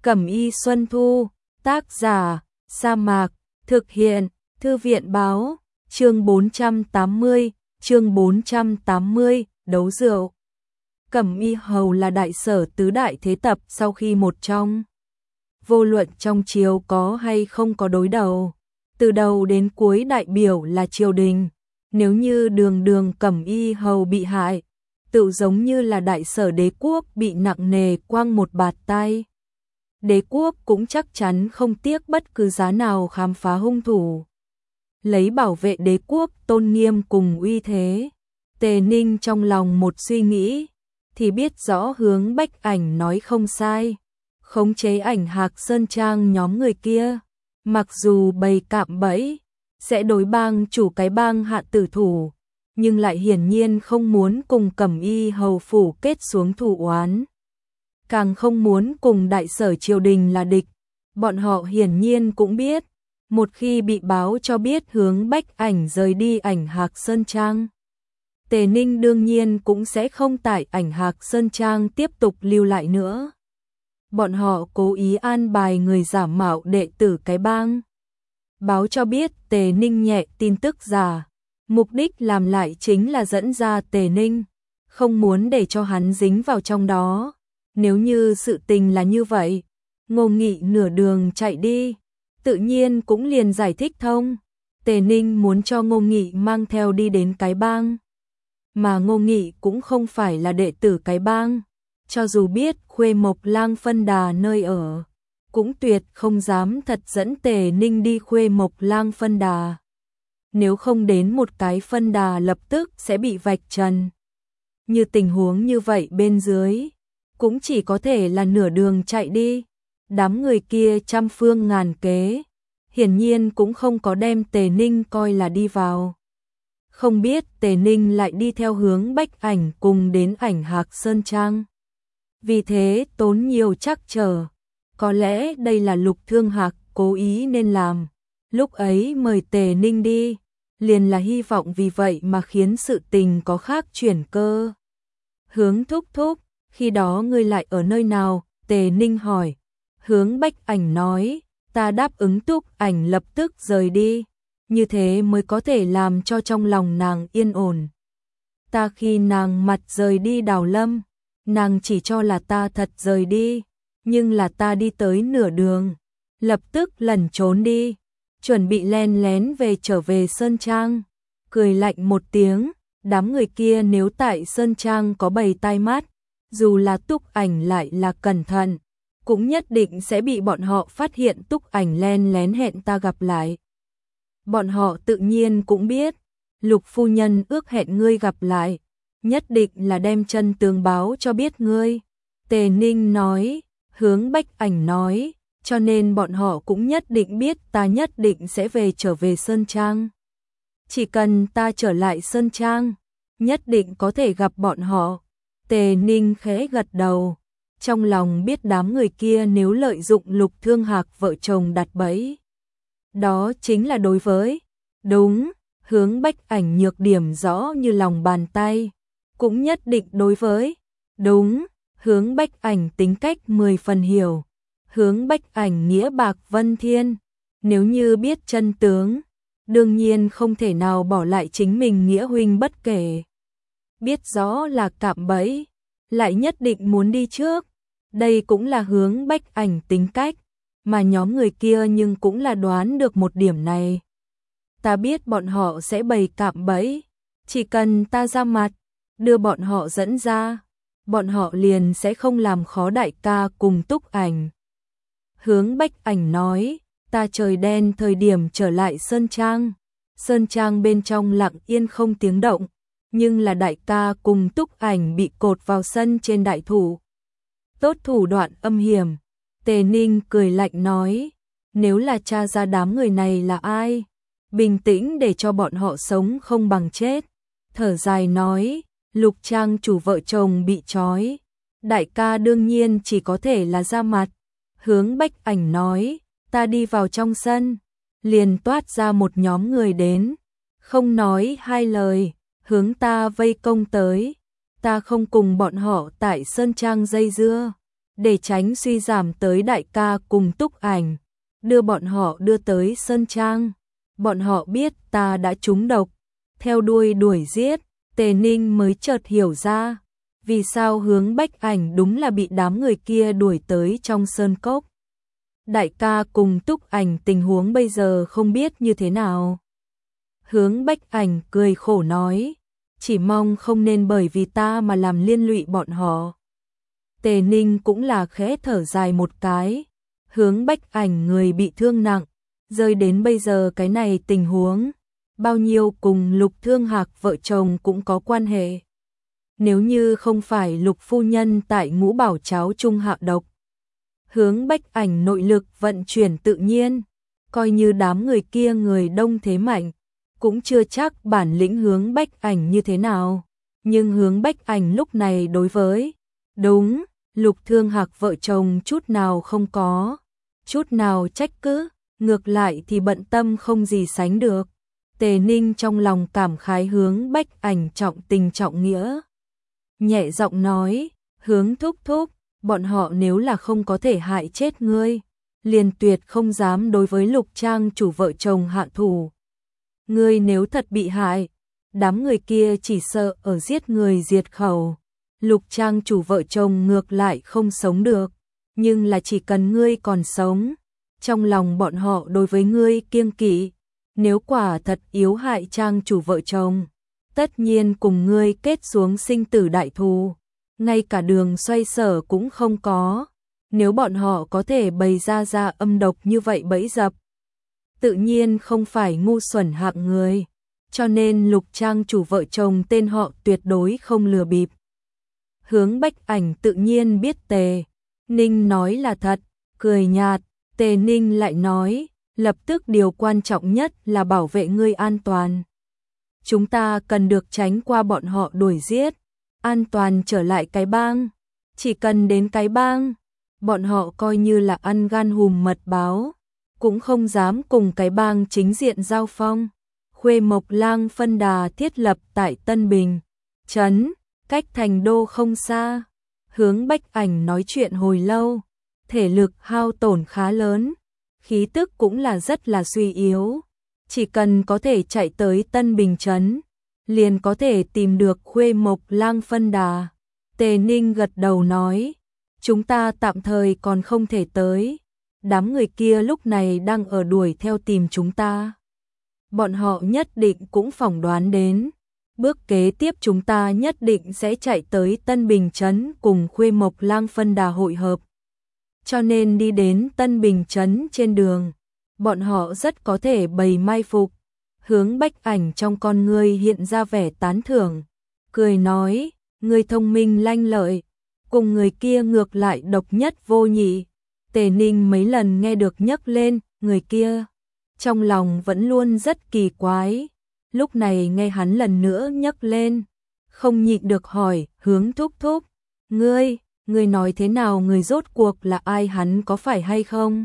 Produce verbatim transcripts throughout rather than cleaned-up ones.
Cẩm Y Xuân Thu, tác giả, Sa Mạc, thực hiện, Thư viện Báo, chương bốn trăm tám mươi, chương bốn trăm tám mươi, đấu rượu. Cẩm Y Hầu là đại sở tứ đại thế tập sau khi một trong. Vô luận trong triều có hay không có đối đầu, từ đầu đến cuối đại biểu là triều đình. Nếu như đường đường Cẩm Y Hầu bị hại, tự giống như là đại sở đế quốc bị nặng nề quăng một bạt tay. Đế quốc cũng chắc chắn không tiếc bất cứ giá nào khám phá hung thủ, lấy bảo vệ đế quốc tôn nghiêm cùng uy thế. Tề Ninh trong lòng một suy nghĩ, thì biết rõ Hướng Bách Ảnh nói không sai. Khống chế Ảnh Hạc Sơn Trang nhóm người kia, mặc dù bày cạm bẫy, sẽ đối bang chủ cái bang hạ tử thủ, nhưng lại hiển nhiên không muốn cùng Cẩm Y Hầu phủ kết xuống thù oán. Càng không muốn cùng đại sở triều đình là địch. Bọn họ hiển nhiên cũng biết, một khi bị báo cho biết Hướng Bách Ảnh rời đi Ảnh Hạc Sơn Trang, Tề Ninh đương nhiên cũng sẽ không tại Ảnh Hạc Sơn Trang tiếp tục lưu lại nữa. Bọn họ cố ý an bài người giả mạo đệ tử cái bang, báo cho biết Tề Ninh nhẹ tin tức giả, mục đích làm lại chính là dẫn ra Tề Ninh, không muốn để cho hắn dính vào trong đó. Nếu như sự tình là như vậy, Ngô Nghị nửa đường chạy đi, tự nhiên cũng liền giải thích thông. Tề Ninh muốn cho Ngô Nghị mang theo đi đến cái bang, mà Ngô Nghị cũng không phải là đệ tử cái bang, cho dù biết Khuê Mộc Lang phân đà nơi ở, cũng tuyệt không dám thật dẫn Tề Ninh đi Khuê Mộc Lang phân đà. Nếu không đến một cái phân đà lập tức sẽ bị vạch trần. Như tình huống như vậy bên dưới, cũng chỉ có thể là nửa đường chạy đi. Đám người kia trăm phương ngàn kế, hiển nhiên cũng không có đem Tề Ninh coi là đi vào. Không biết Tề Ninh lại đi theo Hướng Bách Ảnh cùng đến Ảnh Hạc Sơn Trang, vì thế tốn nhiều trắc trở. Có lẽ đây là Lục Thương Hạc cố ý nên làm, lúc ấy mời Tề Ninh đi, liền là hy vọng vì vậy mà khiến sự tình có khác chuyển cơ. Hướng thúc thúc, khi đó ngươi lại ở nơi nào? Tề Ninh hỏi. Hướng Bách Ảnh nói, ta đáp ứng Túc Ảnh lập tức rời đi, như thế mới có thể làm cho trong lòng nàng yên ổn. Ta khi nàng mặt rời đi Đào Lâm, nàng chỉ cho là ta thật rời đi, nhưng là ta đi tới nửa đường, lập tức lẩn trốn đi, chuẩn bị len lén về trở về Sơn Trang. Cười lạnh một tiếng, đám người kia nếu tại Sơn Trang có bầy tai mắt, dù là Túc Ảnh lại là cẩn thận, cũng nhất định sẽ bị bọn họ phát hiện Túc Ảnh len lén hẹn ta gặp lại. Bọn họ tự nhiên cũng biết, Lục phu nhân ước hẹn ngươi gặp lại, nhất định là đem chân tướng báo cho biết ngươi. Tề Ninh nói. Hướng Bách Ảnh nói, cho nên bọn họ cũng nhất định biết ta nhất định sẽ về trở về Sơn Trang. Chỉ cần ta trở lại Sơn Trang, nhất định có thể gặp bọn họ. Tề Ninh khẽ gật đầu, trong lòng biết đám người kia nếu lợi dụng Lục Thương Hạc vợ chồng đặt bẫy, đó chính là đối với. Đúng, Hướng Bách Ảnh nhược điểm rõ như lòng bàn tay, cũng nhất định đối với. Đúng, Hướng Bách Ảnh tính cách mười phần hiểu. Hướng Bách Ảnh nghĩa bạc vân thiên, nếu như biết chân tướng, đương nhiên không thể nào bỏ lại chính mình nghĩa huynh bất kể. Biết rõ là cạm bẫy, lại nhất định muốn đi trước. Đây cũng là Hướng Bách Ảnh tính cách, mà nhóm người kia nhưng cũng là đoán được một điểm này. Ta biết bọn họ sẽ bày cạm bẫy, chỉ cần ta ra mặt, đưa bọn họ dẫn ra, bọn họ liền sẽ không làm khó đại ca cùng Túc Ảnh. Hướng Bách Ảnh nói, ta trời đen thời điểm trở lại Sơn Trang. Sơn Trang bên trong lặng yên không tiếng động, nhưng là đại ca cùng Túc Ảnh bị cột vào sân trên đại thụ. Tốt thủ đoạn âm hiểm. Tề Ninh cười lạnh nói, nếu là tra ra đám người này là ai, bình tĩnh để cho bọn họ sống không bằng chết. Thở dài nói, Lục Trang chủ vợ chồng bị trói, đại ca đương nhiên chỉ có thể là ra mặt. Hướng Bách Ảnh nói, ta đi vào trong sân, liền toát ra một nhóm người đến, không nói hai lời, hướng ta vây công tới. Ta không cùng bọn họ tại Sơn Trang dây dưa, để tránh suy giảm tới đại ca cùng Túc Ảnh, đưa bọn họ đưa tới Sơn Trang. Bọn họ biết ta đã trúng độc, theo đuôi đuổi giết, Tề Ninh mới chợt hiểu ra, vì sao Hướng Bách Ảnh đúng là bị đám người kia đuổi tới trong sơn cốc. Đại ca cùng Túc Ảnh tình huống bây giờ không biết như thế nào. Hướng Bách Ảnh cười khổ nói, chỉ mong không nên bởi vì ta mà làm liên lụy bọn họ. Tề Ninh cũng là khẽ thở dài một cái, Hướng Bách Ảnh người bị thương nặng, rơi đến bây giờ cái này tình huống, bao nhiêu cùng Lục Thương Hạc vợ chồng cũng có quan hệ. Nếu như không phải Lục phu nhân tại Ngũ Bảo cháo chung hạ độc, Hướng Bách Ảnh nội lực vận chuyển tự nhiên, coi như đám người kia người đông thế mạnh, cũng chưa chắc bản lĩnh Hướng Bách Ảnh như thế nào. Nhưng Hướng Bách Ảnh lúc này đối với, đúng, Lục Thương Hạc vợ chồng chút nào không có, chút nào trách cứ, ngược lại thì bận tâm không gì sánh được. Tề Ninh trong lòng cảm khái Hướng Bách Ảnh trọng tình trọng nghĩa. Nhẹ giọng nói, Hướng thúc thúc, bọn họ nếu là không có thể hại chết ngươi, liền tuyệt không dám đối với Lục Trang chủ vợ chồng hạ thủ. Ngươi nếu thật bị hại, đám người kia chỉ sợ ở giết người diệt khẩu. Lục Trang chủ vợ chồng ngược lại không sống được, nhưng là chỉ cần ngươi còn sống, trong lòng bọn họ đối với ngươi kiêng kỵ, nếu quả thật yếu hại Trang chủ vợ chồng, tất nhiên cùng ngươi kết xuống sinh tử đại thù, ngay cả đường xoay sở cũng không có. Nếu bọn họ có thể bày ra ra âm độc như vậy bẫy dập, tự nhiên không phải ngu xuẩn hạng người, cho nên Lục Trang chủ vợ chồng tên họ tuyệt đối không lừa bịp. Hướng Bách Ảnh tự nhiên biết Tề Ninh nói là thật, cười nhạt. Tề Ninh lại nói, lập tức điều quan trọng nhất là bảo vệ ngươi an toàn. Chúng ta cần được tránh qua bọn họ đuổi giết, an toàn trở lại cái bang. Chỉ cần đến cái bang, bọn họ coi như là ăn gan hùm mật báo, cũng không dám cùng cái bang chính diện giao phong. Khuê Mộc Lang phân đà thiết lập tại Tân Bình trấn, cách thành đô không xa. Hướng Bách Ảnh nói chuyện hồi lâu, thể lực hao tổn khá lớn, khí tức cũng là rất là suy yếu. Chỉ cần có thể chạy tới Tân Bình trấn, liền có thể tìm được Khuê Mộc Lang phân đà. Tề Ninh gật đầu nói, chúng ta tạm thời còn không thể tới, đám người kia lúc này đang ở đuổi theo tìm chúng ta. Bọn họ nhất định cũng phỏng đoán đến, bước kế tiếp chúng ta nhất định sẽ chạy tới Tân Bình trấn cùng Khuê Mộc Lang phân đà hội hợp. Cho nên đi đến Tân Bình trấn trên đường, bọn họ rất có thể bày mai phục. Hướng Bách Ảnh trong con ngươi hiện ra vẻ tán thưởng, cười nói, ngươi thông minh lanh lợi, cùng người kia ngược lại độc nhất vô nhị. Tề Ninh mấy lần nghe được nhắc lên người kia, trong lòng vẫn luôn rất kỳ quái. Lúc này nghe hắn lần nữa nhắc lên, không nhịn được hỏi, Hướng thúc thúc, ngươi, ngươi nói thế nào, người rốt cuộc là ai, hắn có phải hay không?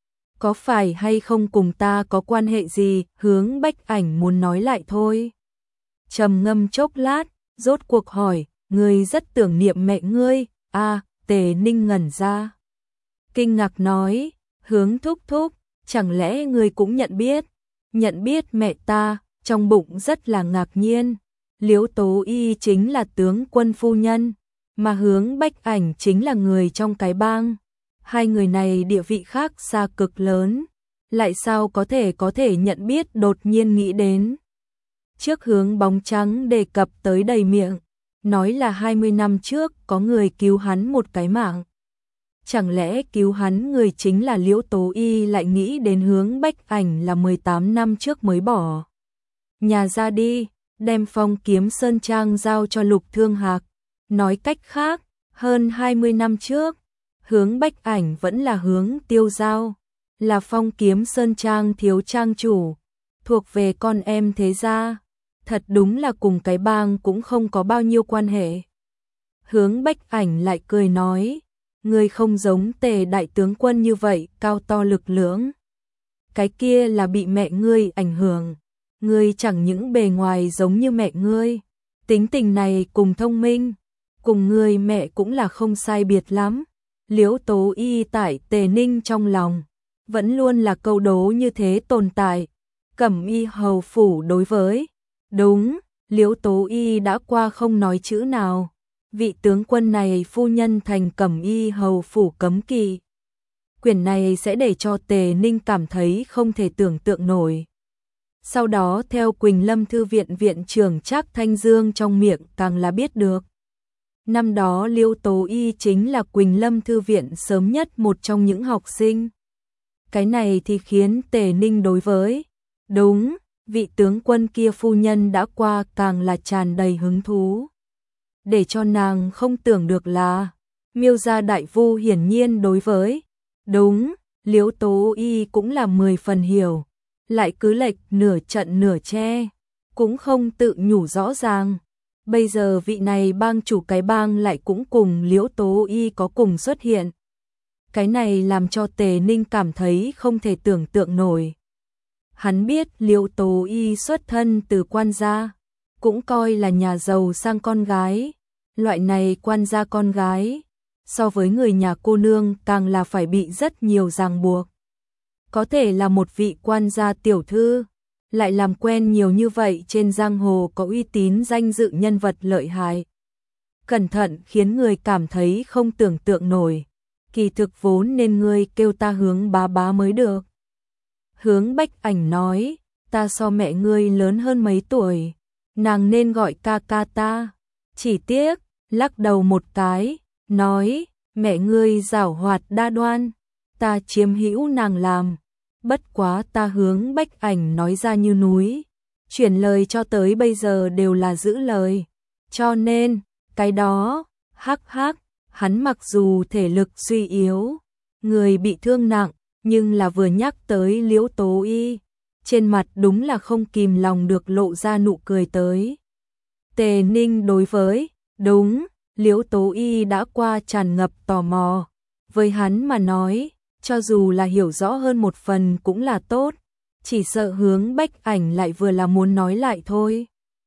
Có phải hay không cùng ta có quan hệ gì? Hướng Bách Ảnh muốn nói lại thôi. Trầm ngâm chốc lát, rốt cuộc hỏi, ngươi rất tưởng niệm mẹ ngươi. À, Tề Ninh ngẩn ra, kinh ngạc nói, Hướng thúc thúc, chẳng lẽ ngươi cũng nhận biết? Nhận biết mẹ ta? Trong bụng rất là ngạc nhiên. Liễu Tố Y chính là tướng quân phu nhân, mà Hướng Bách Ảnh chính là người trong cái bang. Hai người này địa vị khác xa cực lớn, lại sao có thể có thể nhận biết, đột nhiên nghĩ đến. Trước Hướng Bóng Trắng đề cập tới đầy miệng, nói là hai mươi năm trước có người cứu hắn một cái mạng. Chẳng lẽ cứu hắn người chính là Liễu Tố Y, lại nghĩ đến Hướng Bách Ảnh là mười tám năm trước mới bỏ nhà ra đi, đem Phong Kiếm Sơn Trang giao cho Lục Thương Hạc. Nói cách khác, hơn hai mươi năm trước, Hướng Bách Ảnh vẫn là Hướng Tiêu Giao, là Phong Kiếm Sơn Trang thiếu trang chủ, thuộc về con em thế gia, thật đúng là cùng cái bang cũng không có bao nhiêu quan hệ. Hướng Bách Ảnh lại cười nói, ngươi không giống Tề đại tướng quân như vậy, cao to lực lưỡng. Cái kia là bị mẹ ngươi ảnh hưởng, ngươi chẳng những bề ngoài giống như mẹ ngươi, tính tình này cùng thông minh, cùng ngươi mẹ cũng là không sai biệt lắm. Liễu Tố Y tại Tề Ninh trong lòng vẫn luôn là câu đố như thế tồn tại. Cẩm Y hầu phủ đối với, đúng, Liễu Tố Y đã qua không nói chữ nào. Vị tướng quân này phu nhân thành Cẩm Y hầu phủ cấm kỵ. Quyền này sẽ để cho Tề Ninh cảm thấy không thể tưởng tượng nổi. Sau đó theo Quỳnh Lâm Thư viện viện trưởng Trác Thanh Dương trong miệng càng là biết được. Năm đó Liễu Tố Y chính là Quỳnh Lâm Thư viện sớm nhất một trong những học sinh. Cái này thì khiến Tề Ninh đối với, đúng, vị tướng quân kia phu nhân đã qua càng là tràn đầy hứng thú. Để cho nàng không tưởng được là, Miêu gia đại vu hiển nhiên đối với, đúng, Liễu Tố Y cũng là mười phần hiểu, lại cứ lệch nửa trận nửa che, cũng không tự nhủ rõ ràng. Bây giờ vị này bang chủ cái bang lại cũng cùng Liễu Tố Y có cùng xuất hiện. Cái này làm cho Tề Ninh cảm thấy không thể tưởng tượng nổi. Hắn biết Liễu Tố Y xuất thân từ quan gia, cũng coi là nhà giàu sang con gái. Loại này quan gia con gái, so với người nhà cô nương càng là phải bị rất nhiều ràng buộc. Có thể là một vị quan gia tiểu thư, lại làm quen nhiều như vậy trên giang hồ có uy tín danh dự nhân vật lợi hại. Cẩn thận khiến người cảm thấy không tưởng tượng nổi. Kỳ thực vốn nên ngươi kêu ta Hướng bá bá mới được. Hướng Bách Ảnh nói, ta so mẹ ngươi lớn hơn mấy tuổi, nàng nên gọi ca ca ta. Chỉ tiếc, lắc đầu một cái, nói, mẹ ngươi giảo hoạt đa đoan, ta chiếm hữu nàng làm. Bất quá ta Hướng Bách Ảnh nói ra như núi, chuyển lời cho tới bây giờ đều là giữ lời. Cho nên, cái đó, hắc hắc, hắn mặc dù thể lực suy yếu, người bị thương nặng, nhưng là vừa nhắc tới Liễu Tố Y, trên mặt đúng là không kìm lòng được lộ ra nụ cười tới. Tề Ninh đối với, đúng, Liễu Tố Y đã qua tràn ngập tò mò. Với hắn mà nói, cho dù là hiểu rõ hơn một phần cũng là tốt, chỉ sợ Hướng Bách Ảnh lại vừa là muốn nói lại thôi.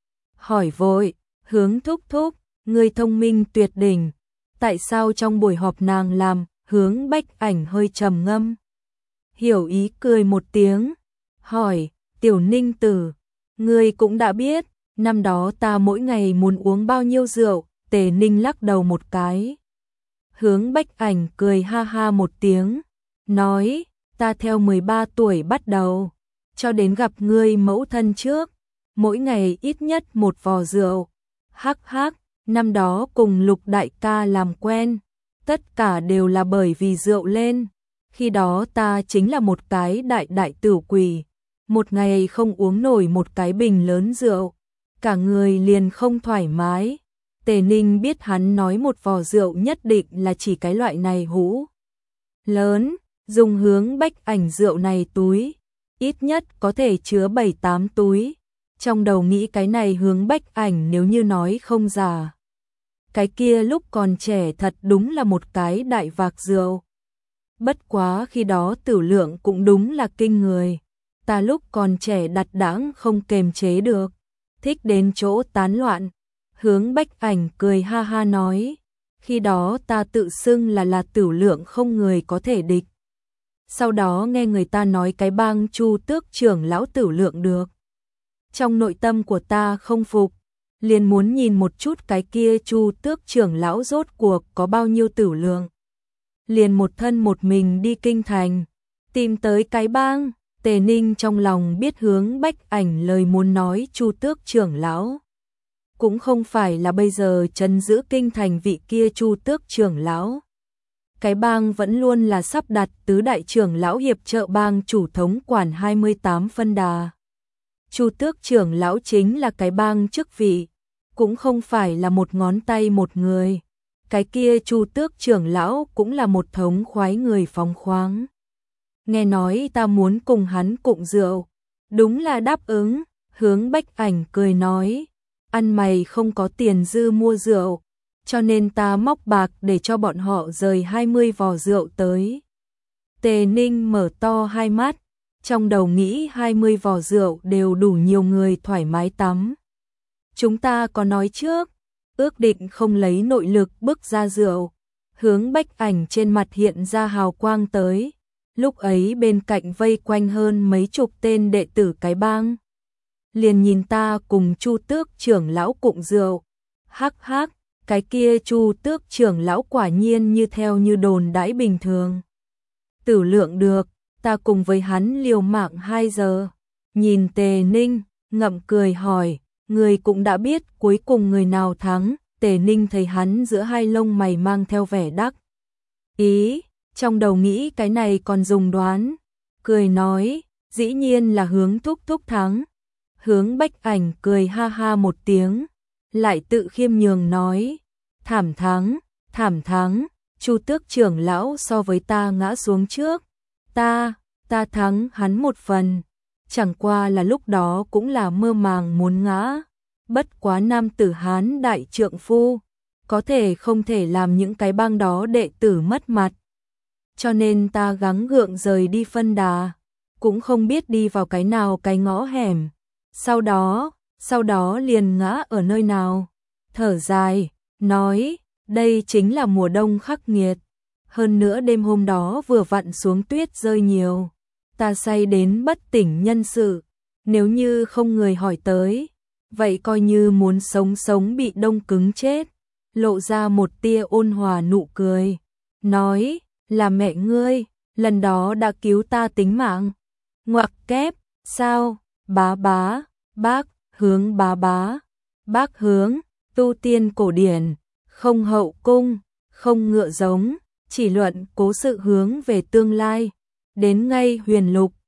Hỏi vội, Hướng thúc thúc, người thông minh tuyệt đỉnh, tại sao trong buổi họp nàng làm? Hướng Bách Ảnh hơi trầm ngâm, hiểu ý cười một tiếng, hỏi, Tiểu Ninh tử, ngươi cũng đã biết, năm đó ta mỗi ngày muốn uống bao nhiêu rượu? Tề Ninh lắc đầu một cái. Hướng Bách Ảnh cười ha ha một tiếng, nói, ta theo mười ba tuổi bắt đầu, cho đến gặp ngươi mẫu thân trước, mỗi ngày ít nhất một vò rượu. Hắc hắc, năm đó cùng Lục đại ca làm quen, tất cả đều là bởi vì rượu lên. Khi đó ta chính là một cái đại đại tửu quỷ, một ngày không uống nổi một cái bình lớn rượu, cả người liền không thoải mái. Tề Ninh biết hắn nói một vò rượu nhất định là chỉ cái loại này hũ lớn, dùng Hướng Bách Ảnh rượu này túi, ít nhất có thể chứa bảy tám túi. Trong đầu nghĩ cái này Hướng Bách Ảnh nếu như nói không giả, cái kia lúc còn trẻ thật đúng là một cái đại vạc rượu. Bất quá khi đó tử lượng cũng đúng là kinh người, ta lúc còn trẻ đặt đãng không kềm chế được, thích đến chỗ tán loạn. Hướng Bách Ảnh cười ha ha nói, khi đó ta tự xưng là là tử lượng không người có thể địch. Sau đó nghe người ta nói cái bang Chu Tước trưởng lão tử lượng được. Trong nội tâm của ta không phục, liền muốn nhìn một chút cái kia Chu Tước trưởng lão rốt cuộc có bao nhiêu tử lượng. Liền một thân một mình đi kinh thành, tìm tới cái bang. Tề Ninh trong lòng biết Hướng Bách Ảnh lời muốn nói Chu Tước trưởng lão cũng không phải là bây giờ trấn giữ kinh thành vị kia Chu Tước trưởng lão. Cái bang vẫn luôn là sắp đặt tứ đại trưởng lão hiệp trợ bang chủ thống quản hai mươi tám phân đà. Chu Tước trưởng lão chính là cái bang chức vị, cũng không phải là một ngón tay một người. Cái kia Chu Tước trưởng lão cũng là một thống khoái người phóng khoáng. Nghe nói ta muốn cùng hắn cụng rượu, đúng là đáp ứng. Hướng Bách Ảnh cười nói, ăn mày không có tiền dư mua rượu, cho nên ta móc bạc để cho bọn họ rời hai mươi vò rượu tới. Tề Ninh mở to hai mắt, trong đầu nghĩ hai mươi vò rượu đều đủ nhiều người thoải mái tắm. Chúng ta có nói trước, ước định không lấy nội lực bức ra rượu, Hướng Bách Ảnh trên mặt hiện ra hào quang tới. Lúc ấy bên cạnh vây quanh hơn mấy chục tên đệ tử cái bang. Liền nhìn ta cùng Chu Tước trưởng lão cụng rượu. Hắc hắc, cái kia Chu Tước trưởng lão quả nhiên như theo như đồn đãi bình thường. Tử lượng được, ta cùng với hắn liều mạng hai giờ. Nhìn Tề Ninh, ngậm cười hỏi, người cũng đã biết cuối cùng người nào thắng. Tề Ninh thấy hắn giữa hai lông mày mang theo vẻ đắc ý, trong đầu nghĩ cái này còn dùng đoán. Cười nói, dĩ nhiên là Hướng thúc thúc thắng. Hướng Bách Ảnh cười ha ha một tiếng, lại tự khiêm nhường nói, thảm thắng, thảm thắng, Chu Tước trưởng lão so với ta ngã xuống trước. Ta, ta thắng hắn một phần, chẳng qua là lúc đó cũng là mơ màng muốn ngã. Bất quá nam tử Hán đại trượng phu, có thể không thể làm những cái bang đó đệ tử mất mặt. Cho nên ta gắng gượng rời đi phân đà, cũng không biết đi vào cái nào cái ngõ hẻm. Sau đó, sau đó liền ngã ở nơi nào. Thở dài, nói, đây chính là mùa đông khắc nghiệt. Hơn nữa đêm hôm đó vừa vặn xuống tuyết rơi nhiều. Ta say đến bất tỉnh nhân sự, nếu như không người hỏi tới, vậy coi như muốn sống sống bị đông cứng chết. Lộ ra một tia ôn hòa nụ cười, nói, là mẹ ngươi, lần đó đã cứu ta tính mạng. Ngoặc kép, sao, bá bá, bác, Hướng bá bá, bác Hướng, tu tiên cổ điển, không hậu cung, không ngựa giống, chỉ luận cố sự hướng về tương lai. Đến ngay huyền lục,